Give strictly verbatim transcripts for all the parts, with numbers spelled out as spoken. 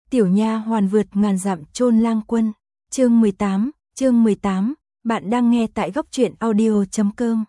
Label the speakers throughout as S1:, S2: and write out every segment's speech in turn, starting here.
S1: Tiểu nha hoàn vượt ngàn dặm chôn lang quân. Chương mười tám, chương mười tám, bạn đang nghe tại góc truyện audio chấm com.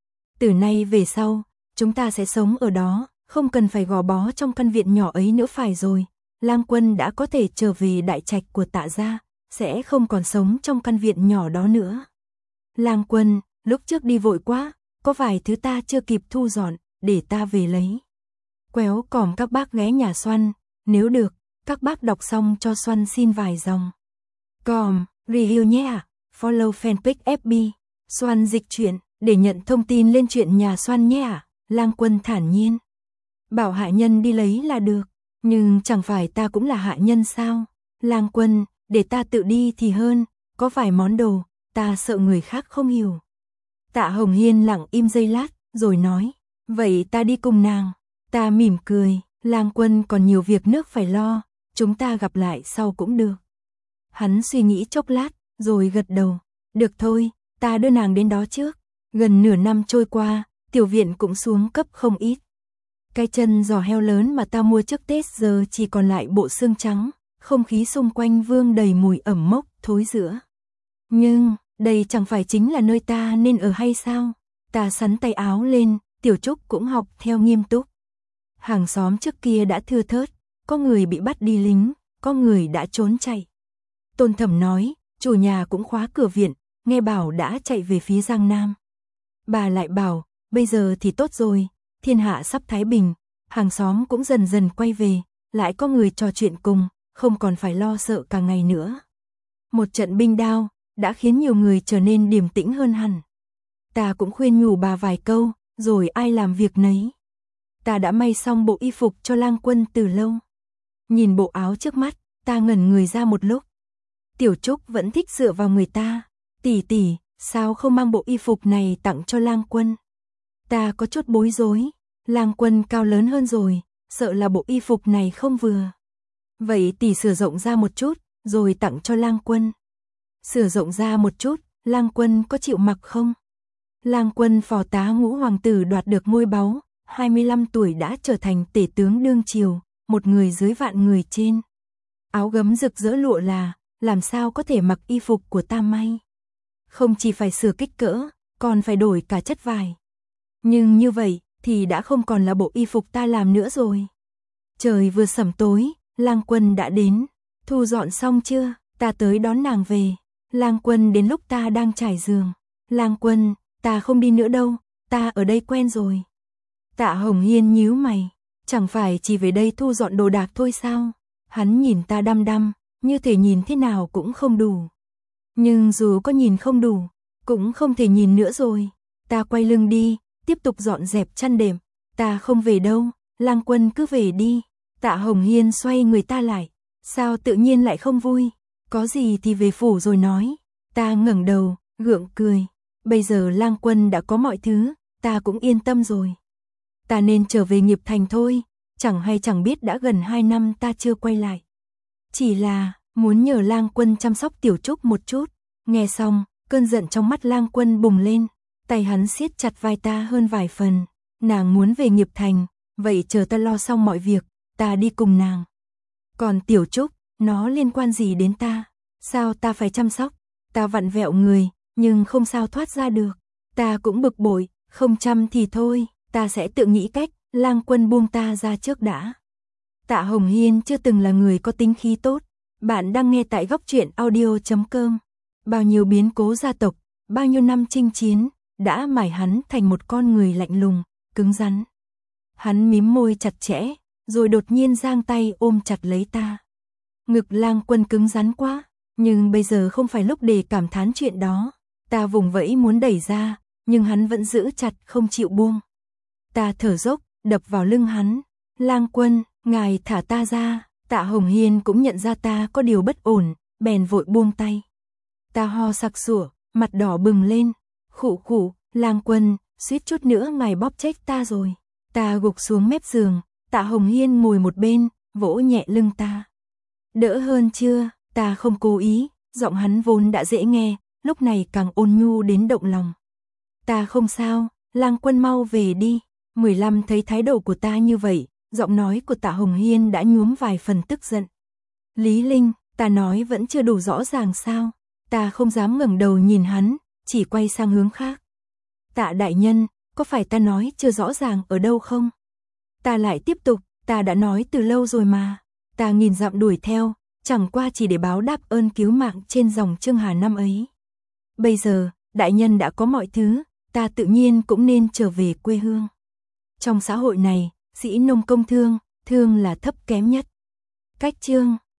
S1: Từ nay về sau, chúng ta sẽ sống ở đó, không cần phải gò bó trong căn viện nhỏ ấy nữa phải rồi. Lang quân đã có thể trở về đại trạch của Tạ gia, sẽ không còn sống trong căn viện nhỏ đó nữa. Lang quân, lúc trước đi vội quá, có vài thứ ta chưa kịp thu dọn, để ta về lấy. Quéo còm các bác ghé nhà Xoăn, nếu được, các bác đọc xong cho Xoăn xin vài dòng. Còm, review nhé ạ, follow fanpage ép bê, Xoăn dịch truyện, để nhận thông tin lên chuyện nhà Xoăn nhé ạ. Lang quân thản nhiên. Bảo hạ nhân đi lấy là được, nhưng chẳng phải ta cũng là hạ nhân sao? Lang quân, để ta tự đi thì hơn, có vài món đồ, ta sợ người khác không hiểu. Tạ Hồng Hiên lặng im giây lát, rồi nói, vậy ta đi cùng nàng. Ta mỉm cười, Lang quân còn nhiều việc nước phải lo, chúng ta gặp lại sau cũng được. Hắn suy nghĩ chốc lát, rồi gật đầu, được thôi, ta đưa nàng đến đó trước. Gần nửa năm trôi qua, tiểu viện cũng xuống cấp không ít. Cái chân giò heo lớn mà ta mua trước Tết giờ chỉ còn lại bộ xương trắng, không khí xung quanh vương đầy mùi ẩm mốc, thối rữa. Nhưng, đây chẳng phải chính là nơi ta nên ở hay sao? Ta xắn tay áo lên, Tiểu Trúc cũng học theo nghiêm túc. Hàng xóm trước kia đã thưa thớt, có người bị bắt đi lính, có người đã trốn chạy. Tôn Thẩm nói, chủ nhà cũng khóa cửa viện, nghe bảo đã chạy về phía Giang Nam. Bà lại bảo, bây giờ thì tốt rồi, thiên hạ sắp thái bình, hàng xóm cũng dần dần quay về, lại có người trò chuyện cùng, không còn phải lo sợ cả ngày nữa. Một trận binh đao đã khiến nhiều người trở nên điềm tĩnh hơn hẳn. Ta cũng khuyên nhủ bà vài câu, rồi ai làm việc nấy. Ta đã may xong bộ y phục cho Lang quân từ lâu. Nhìn bộ áo trước mắt, ta ngẩn người ra một lúc. Tiểu Trúc vẫn thích dựa vào người ta. Tỷ tỷ, sao không mang bộ y phục này tặng cho Lang quân? Ta có chút bối rối. Lang quân cao lớn hơn rồi, sợ là bộ y phục này không vừa. Vậy tỷ sửa rộng ra một chút, rồi tặng cho Lang quân. Sửa rộng ra một chút, Lang quân có chịu mặc không? Lang quân phò tá ngũ hoàng tử đoạt được ngôi báu, hai mươi lăm tuổi đã trở thành tể tướng đương triều, một người dưới vạn người trên. Áo gấm rực rỡ lụa là, làm sao có thể mặc y phục của ta may? Không chỉ phải sửa kích cỡ, còn phải đổi cả chất vải. Nhưng như vậy, thì đã không còn là bộ y phục ta làm nữa rồi. Trời vừa sẩm tối, Lang quân đã đến. Thu dọn xong chưa? Ta tới đón nàng về. Lang quân đến lúc ta đang trải giường. Lang quân, ta không đi nữa đâu, ta ở đây quen rồi. Tạ Hồng Hiên nhíu mày, chẳng phải chỉ về đây thu dọn đồ đạc thôi sao? Hắn nhìn ta đăm đăm, như thể nhìn thế nào cũng không đủ. Nhưng dù có nhìn không đủ, cũng không thể nhìn nữa rồi. Ta quay lưng đi, tiếp tục dọn dẹp chăn đệm. Ta không về đâu, Lang quân cứ về đi. Tạ Hồng Hiên xoay người ta lại, sao tự nhiên lại không vui? Có gì thì về phủ rồi nói. Ta ngẩng đầu, gượng cười. Bây giờ Lang quân đã có mọi thứ, ta cũng yên tâm rồi. Ta nên trở về nghiệp thành thôi, chẳng hay chẳng biết đã gần hai năm ta chưa quay lại. Chỉ là, muốn nhờ Lang quân chăm sóc Tiểu Trúc một chút. Nghe xong, cơn giận trong mắt Lang quân bùng lên, tay hắn siết chặt vai ta hơn vài phần. Nàng muốn về nghiệp thành, vậy chờ ta lo xong mọi việc, ta đi cùng nàng. Còn Tiểu Trúc, nó liên quan gì đến ta? Sao ta phải chăm sóc? Ta vặn vẹo người, nhưng không sao thoát ra được. Ta cũng bực bội, không chăm thì thôi, ta sẽ tự nghĩ cách. Lang quân buông ta ra trước đã. Tạ Hồng Hiên chưa từng là người có tính khí tốt. Bạn đang nghe tại góc truyện audio chấm com. Bao nhiêu biến cố gia tộc, bao nhiêu năm chinh chiến, đã mài hắn thành một con người lạnh lùng, cứng rắn. Hắn mím môi chặt chẽ, rồi đột nhiên giang tay ôm chặt lấy ta. Ngực Lang quân cứng rắn quá, nhưng bây giờ không phải lúc để cảm thán chuyện đó. Ta vùng vẫy muốn đẩy ra, nhưng hắn vẫn giữ chặt không chịu buông. Ta thở dốc, đập vào lưng hắn. Lang quân, ngài thả ta ra. Tạ Hồng Hiên cũng nhận ra ta có điều bất ổn, bèn vội buông tay. Ta ho sặc sủa, mặt đỏ bừng lên. Khụ khụ, Lang quân, suýt chút nữa ngài bóp chết ta rồi. Ta gục xuống mép giường, Tạ Hồng Hiên ngồi một bên, vỗ nhẹ lưng ta. Đỡ hơn chưa? Ta không cố ý, giọng hắn vốn đã dễ nghe, lúc này càng ôn nhu đến động lòng. Ta không sao, Lang quân mau về đi. mười lăm thấy thái độ của ta như vậy, giọng nói của Tạ Hồng Hiên đã nhuốm vài phần tức giận. Lý Linh, ta nói vẫn chưa đủ rõ ràng sao? Ta không dám ngẩng đầu nhìn hắn, chỉ quay sang hướng khác. Tạ đại nhân, có phải ta nói chưa rõ ràng ở đâu không? Ta lại tiếp tục, ta đã nói từ lâu rồi mà. Ta nghìn dặm đuổi theo, chẳng qua chỉ để báo đáp ơn cứu mạng trên dòng Trương Hà năm ấy. Bây giờ, đại nhân đã có mọi thứ, ta tự nhiên cũng nên trở về quê hương. Trong xã hội này, sĩ nông công thương, thương là thấp kém nhất. Cách chương